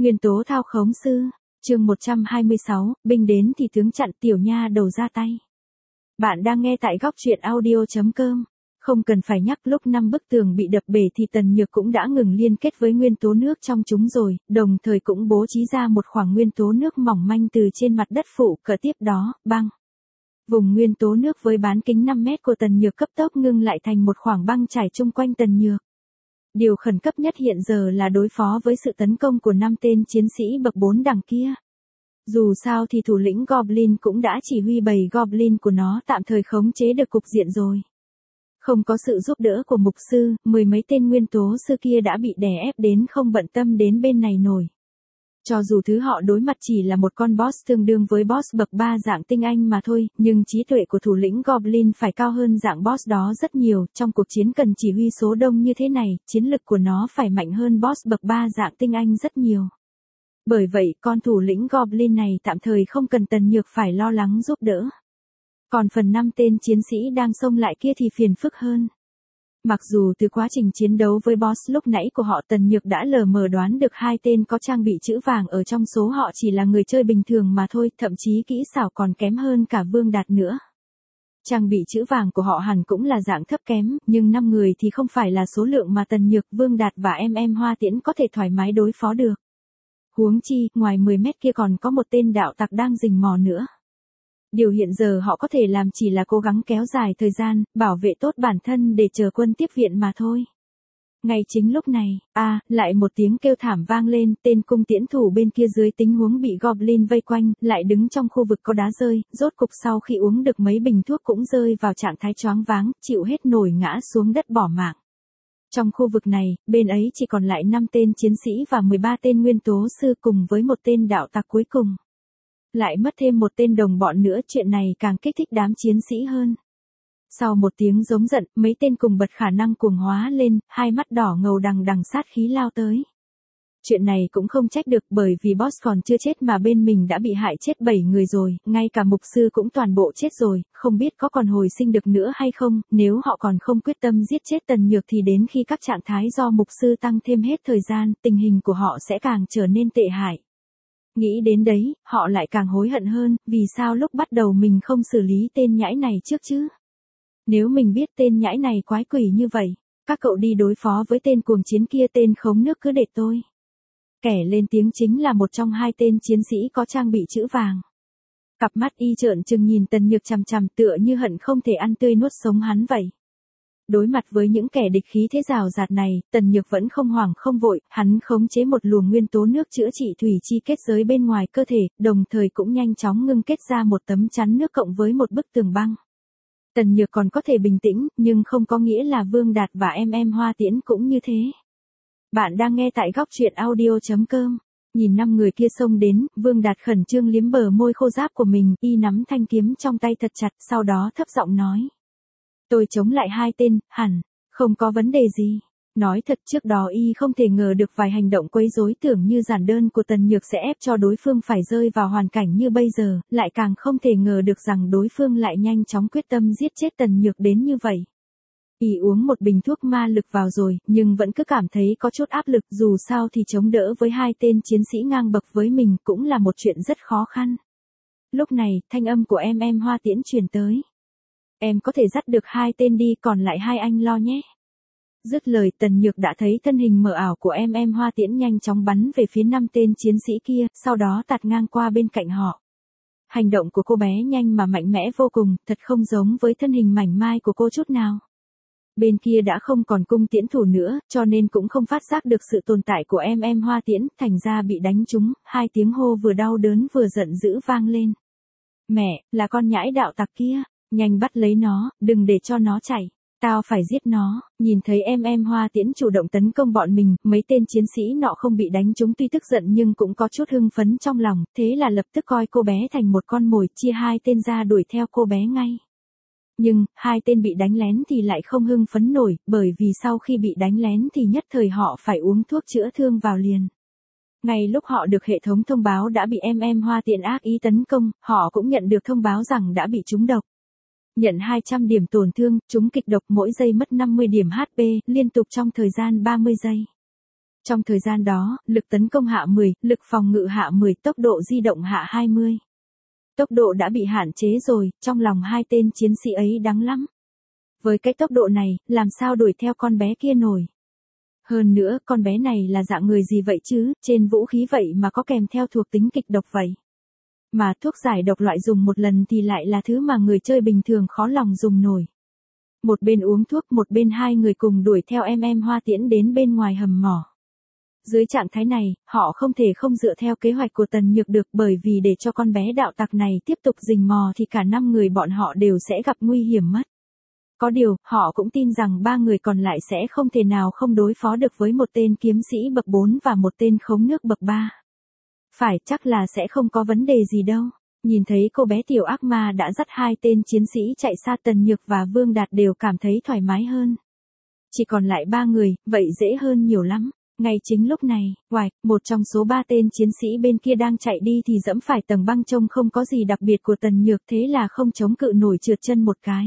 Nguyên tố thao khống sư, chương 126, binh đến thì tướng chặn, tiểu nha đầu ra tay. Bạn đang nghe tại góc truyện audio.com. Không cần phải nhắc, lúc 5 bức tường bị đập bể thì Tần Nhược cũng đã ngừng liên kết với nguyên tố nước trong chúng rồi, đồng thời cũng bố trí ra một khoảng nguyên tố nước mỏng manh từ trên mặt đất phụ cận tiếp đó, băng. Vùng nguyên tố nước với bán kính 5 mét của Tần Nhược cấp tốc ngưng lại thành một khoảng băng trải chung quanh Tần Nhược. Điều khẩn cấp nhất hiện giờ là đối phó với sự tấn công của 5 tên chiến sĩ bậc 4 đằng kia. Dù sao thì thủ lĩnh Goblin cũng đã chỉ huy bầy Goblin của nó tạm thời khống chế được cục diện rồi. Không có sự giúp đỡ của mục sư, mười mấy tên nguyên tố sư kia đã bị đè ép đến không bận tâm đến bên này nổi. Cho dù thứ họ đối mặt chỉ là một con boss tương đương với boss bậc 3 dạng tinh anh mà thôi, nhưng trí tuệ của thủ lĩnh Goblin phải cao hơn dạng boss đó rất nhiều, trong cuộc chiến cần chỉ huy số đông như thế này, chiến lực của nó phải mạnh hơn boss bậc 3 dạng tinh anh rất nhiều. Bởi vậy, con thủ lĩnh Goblin này tạm thời không cần Tần Nhược phải lo lắng giúp đỡ. Còn phần 5 tên chiến sĩ đang xông lại kia thì phiền phức hơn. Mặc dù từ quá trình chiến đấu với boss lúc nãy của họ Tần Nhược đã lờ mờ đoán được 2 tên có trang bị chữ vàng ở trong số họ chỉ là người chơi bình thường mà thôi, thậm chí kỹ xảo còn kém hơn cả Vương Đạt nữa. Trang bị chữ vàng của họ hẳn cũng là dạng thấp kém, nhưng 5 người thì không phải là số lượng mà Tần Nhược, Vương Đạt và em Hoa Tiễn có thể thoải mái đối phó được. Huống chi, ngoài 10 mét kia còn có một tên đạo tặc đang rình mò nữa. Điều hiện giờ họ có thể làm chỉ là cố gắng kéo dài thời gian, bảo vệ tốt bản thân để chờ quân tiếp viện mà thôi. Ngay chính lúc này, lại một tiếng kêu thảm vang lên, tên cung tiễn thủ bên kia dưới tình huống bị Goblin vây quanh, lại đứng trong khu vực có đá rơi, rốt cục sau khi uống được mấy bình thuốc cũng rơi vào trạng thái choáng váng, chịu hết nổi ngã xuống đất bỏ mạng. Trong khu vực này, bên ấy chỉ còn lại 5 tên chiến sĩ và 13 tên nguyên tố sư cùng với một tên đạo tặc cuối cùng. Lại mất thêm một tên đồng bọn nữa, chuyện này càng kích thích đám chiến sĩ hơn. Sau một tiếng giống giận, mấy tên cùng bật khả năng cuồng hóa lên, hai mắt đỏ ngầu đằng đằng sát khí lao tới. Chuyện này cũng không trách được bởi vì boss còn chưa chết mà bên mình đã bị hại chết 7 người rồi, ngay cả mục sư cũng toàn bộ chết rồi, không biết có còn hồi sinh được nữa hay không, nếu họ còn không quyết tâm giết chết Tần Nhược thì đến khi các trạng thái do mục sư tăng thêm hết thời gian, tình hình của họ sẽ càng trở nên tệ hại. Nghĩ đến đấy, họ lại càng hối hận hơn, vì sao lúc bắt đầu mình không xử lý tên nhãi này trước chứ? Nếu mình biết tên nhãi này quái quỷ như vậy, các cậu đi đối phó với tên cuồng chiến kia, tên khống nước cứ để tôi. Kẻ lên tiếng chính là một trong 2 tên chiến sĩ có trang bị chữ vàng. Cặp mắt y trợn trừng nhìn Tần Nhược chằm chằm tựa như hận không thể ăn tươi nuốt sống hắn vậy. Đối mặt với những kẻ địch khí thế rào rạt này, Tần Nhược vẫn không hoảng không vội, hắn khống chế một luồng nguyên tố nước chữa trị thủy chi kết giới bên ngoài cơ thể, đồng thời cũng nhanh chóng ngưng kết ra một tấm chắn nước cộng với một bức tường băng. Tần Nhược còn có thể bình tĩnh, nhưng không có nghĩa là Vương Đạt và em Hoa Tiễn cũng như thế. Bạn đang nghe tại góc truyện audio.com. Nhìn 5 người kia xông đến, Vương Đạt khẩn trương liếm bờ môi khô ráp của mình, y nắm thanh kiếm trong tay thật chặt, sau đó thấp giọng nói. Tôi chống lại 2 tên, hẳn, không có vấn đề gì. Nói thật, trước đó y không thể ngờ được vài hành động quấy rối tưởng như giản đơn của Tần Nhược sẽ ép cho đối phương phải rơi vào hoàn cảnh như bây giờ, lại càng không thể ngờ được rằng đối phương lại nhanh chóng quyết tâm giết chết Tần Nhược đến như vậy. Y uống một bình thuốc ma lực vào rồi, nhưng vẫn cứ cảm thấy có chút áp lực, dù sao thì chống đỡ với 2 tên chiến sĩ ngang bậc với mình cũng là một chuyện rất khó khăn. Lúc này, thanh âm của em Hoa Tiễn truyền tới. Em có thể dắt được 2 tên đi, còn lại 2 anh lo nhé. Dứt lời, Tần Nhược đã thấy thân hình mờ ảo của em Hoa Tiễn nhanh chóng bắn về phía 5 tên chiến sĩ kia, sau đó tạt ngang qua bên cạnh họ. Hành động của cô bé nhanh mà mạnh mẽ vô cùng, thật không giống với thân hình mảnh mai của cô chút nào. Bên kia đã không còn cung tiễn thủ nữa, cho nên cũng không phát giác được sự tồn tại của em Hoa Tiễn, thành ra bị đánh trúng, 2 tiếng hô vừa đau đớn vừa giận dữ vang lên. Mẹ, là con nhãi đạo tặc kia, nhanh bắt lấy nó, đừng để cho nó chạy. Tao phải giết nó. Nhìn thấy em Hoa Tiễn chủ động tấn công bọn mình, mấy tên chiến sĩ nọ không bị đánh trúng tuy tức giận nhưng cũng có chút hưng phấn trong lòng, thế là lập tức coi cô bé thành một con mồi, chia 2 tên ra đuổi theo cô bé ngay. Nhưng, 2 tên bị đánh lén thì lại không hưng phấn nổi, bởi vì sau khi bị đánh lén thì nhất thời họ phải uống thuốc chữa thương vào liền. Ngay lúc họ được hệ thống thông báo đã bị em Hoa Tiễn ác ý tấn công, họ cũng nhận được thông báo rằng đã bị trúng độc. Nhận 200 điểm tổn thương, trúng kịch độc mỗi giây mất 50 điểm HP, liên tục trong thời gian 30 giây. Trong thời gian đó, lực tấn công hạ 10, lực phòng ngự hạ 10, tốc độ di động hạ 20. Tốc độ đã bị hạn chế rồi, trong lòng hai tên chiến sĩ ấy đắng lắm. Với cái tốc độ này, làm sao đuổi theo con bé kia nổi? Hơn nữa, con bé này là dạng người gì vậy chứ, trên vũ khí vậy mà có kèm theo thuộc tính kịch độc vậy. Mà thuốc giải độc loại dùng một lần thì lại là thứ mà người chơi bình thường khó lòng dùng nổi. Một bên uống thuốc, một bên hai người cùng đuổi theo em Hoa Tiễn đến bên ngoài hầm mỏ. Dưới trạng thái này, họ không thể không dựa theo kế hoạch của Tần Nhược được, bởi vì để cho con bé đạo tặc này tiếp tục rình mò thì cả 5 người bọn họ đều sẽ gặp nguy hiểm mất. Có điều, họ cũng tin rằng 3 người còn lại sẽ không thể nào không đối phó được với một tên kiếm sĩ bậc 4 và một tên khống nước bậc 3. Phải, chắc là sẽ không có vấn đề gì đâu. Nhìn thấy cô bé tiểu ác ma đã dắt hai tên chiến sĩ chạy xa, Tần Nhược và Vương Đạt đều cảm thấy thoải mái hơn. Chỉ còn lại 3 người, vậy dễ hơn nhiều lắm. Ngay chính lúc này, một trong số 3 tên chiến sĩ bên kia đang chạy đi thì dẫm phải tầng băng trông không có gì đặc biệt của Tần Nhược, thế là không chống cự nổi, trượt chân một cái.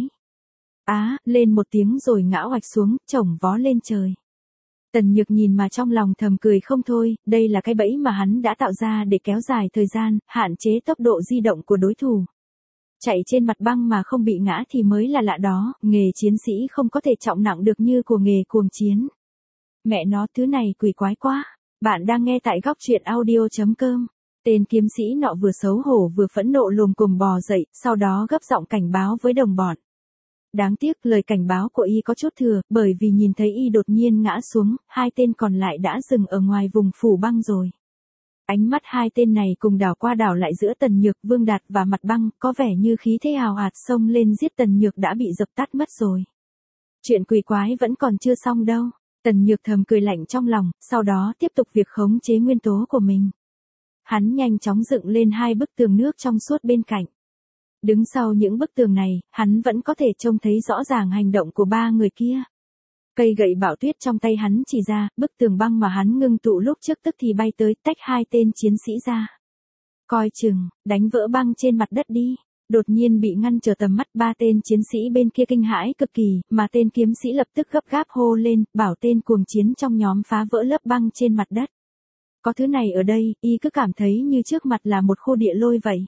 Lên một tiếng rồi ngã oạch xuống, chổng vó lên trời. Tần Nhược nhìn mà trong lòng thầm cười không thôi, đây là cái bẫy mà hắn đã tạo ra để kéo dài thời gian, hạn chế tốc độ di động của đối thủ. Chạy trên mặt băng mà không bị ngã thì mới là lạ đó, nghề chiến sĩ không có thể trọng nặng được như của nghề cuồng chiến. Mẹ nó, thứ này quỷ quái quá. Bạn đang nghe tại góc truyện audio.com. Tên kiếm sĩ nọ vừa xấu hổ vừa phẫn nộ lồm cồm bò dậy, sau đó gấp giọng cảnh báo với đồng bọn. Đáng tiếc lời cảnh báo của y có chút thừa, bởi vì nhìn thấy y đột nhiên ngã xuống, hai tên còn lại đã dừng ở ngoài vùng phủ băng rồi. Ánh mắt hai tên này cùng đảo qua đảo lại giữa Tần Nhược, Vương Đạt và mặt băng, có vẻ như khí thế hào hạt xông lên giết Tần Nhược đã bị dập tắt mất rồi. Chuyện quỷ quái vẫn còn chưa xong đâu. Tần Nhược thầm cười lạnh trong lòng, sau đó tiếp tục việc khống chế nguyên tố của mình. Hắn nhanh chóng dựng lên 2 bức tường nước trong suốt bên cạnh. Đứng sau những bức tường này, hắn vẫn có thể trông thấy rõ ràng hành động của 3 người kia. Cây gậy bão tuyết trong tay hắn chỉ ra, bức tường băng mà hắn ngưng tụ lúc trước tức thì bay tới, tách 2 tên chiến sĩ ra. Coi chừng, đánh vỡ băng trên mặt đất đi. Đột nhiên bị ngăn trở tầm mắt 3 tên chiến sĩ bên kia kinh hãi cực kỳ, mà tên kiếm sĩ lập tức gấp gáp hô lên, bảo tên cuồng chiến trong nhóm phá vỡ lớp băng trên mặt đất. Có thứ này ở đây, y cứ cảm thấy như trước mặt là một khu địa lôi vậy.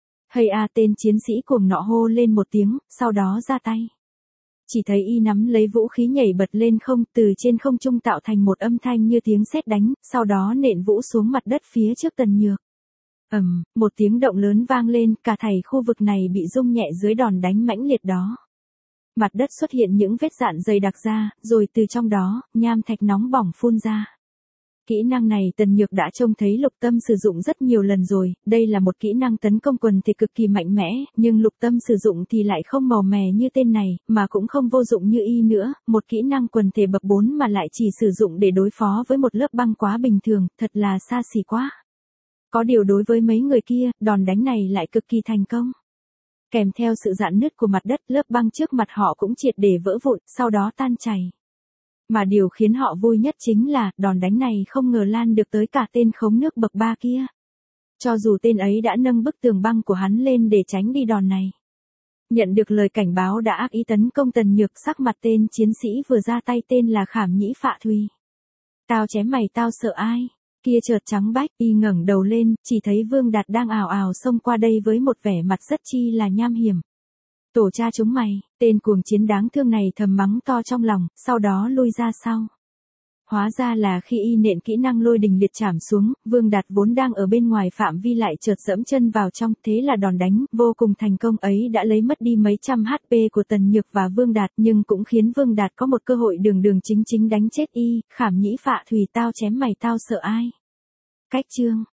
Tên chiến sĩ cuồng nọ hô lên một tiếng, sau đó ra tay. Chỉ thấy y nắm lấy vũ khí nhảy bật lên không, từ trên không trung tạo thành một âm thanh như tiếng sét đánh, sau đó nện vũ xuống mặt đất phía trước Tần Nhược. Một tiếng động lớn vang lên, cả thảy khu vực này bị rung nhẹ dưới đòn đánh mãnh liệt đó. Mặt đất xuất hiện những vết rạn dày đặc ra, rồi từ trong đó, nham thạch nóng bỏng phun ra. Kỹ năng này Tần Nhược đã trông thấy Lục Tâm sử dụng rất nhiều lần rồi, đây là một kỹ năng tấn công quần thể cực kỳ mạnh mẽ, nhưng Lục Tâm sử dụng thì lại không màu mè như tên này, mà cũng không vô dụng như y nữa, một kỹ năng quần thể bậc 4 mà lại chỉ sử dụng để đối phó với một lớp băng quá bình thường, thật là xa xỉ quá. Có điều đối với mấy người kia, đòn đánh này lại cực kỳ thành công. Kèm theo sự rạn nứt của mặt đất, lớp băng trước mặt họ cũng triệt để vỡ vụn, sau đó tan chảy. Mà điều khiến họ vui nhất chính là, đòn đánh này không ngờ lan được tới cả tên khống nước bậc 3 kia. Cho dù tên ấy đã nâng bức tường băng của hắn lên để tránh đi đòn này. Nhận được lời cảnh báo đã ác ý tấn công Tần Nhược, sắc mặt tên chiến sĩ vừa ra tay tên là Khảm Nhĩ Phạ Thùy. Tao chém mày tao sợ ai? Kia chợt trắng bách, y ngẩng đầu lên, chỉ thấy Vương Đạt đang ào ào xông qua đây với một vẻ mặt rất chi là nham hiểm. Tổ cha chúng mày, tên cuồng chiến đáng thương này thầm mắng to trong lòng, sau đó lui ra sau. Hóa ra là khi y nện kỹ năng lôi đình liệt chảm xuống, Vương Đạt vốn đang ở bên ngoài phạm vi lại chợt dẫm chân vào trong, thế là đòn đánh vô cùng thành công ấy đã lấy mất đi mấy trăm HP của Tần Nhược và Vương Đạt, nhưng cũng khiến Vương Đạt có một cơ hội đường chính đánh chết y. Khảm Nhĩ Phạ Thùy, tao chém mày tao sợ ai? Cách chương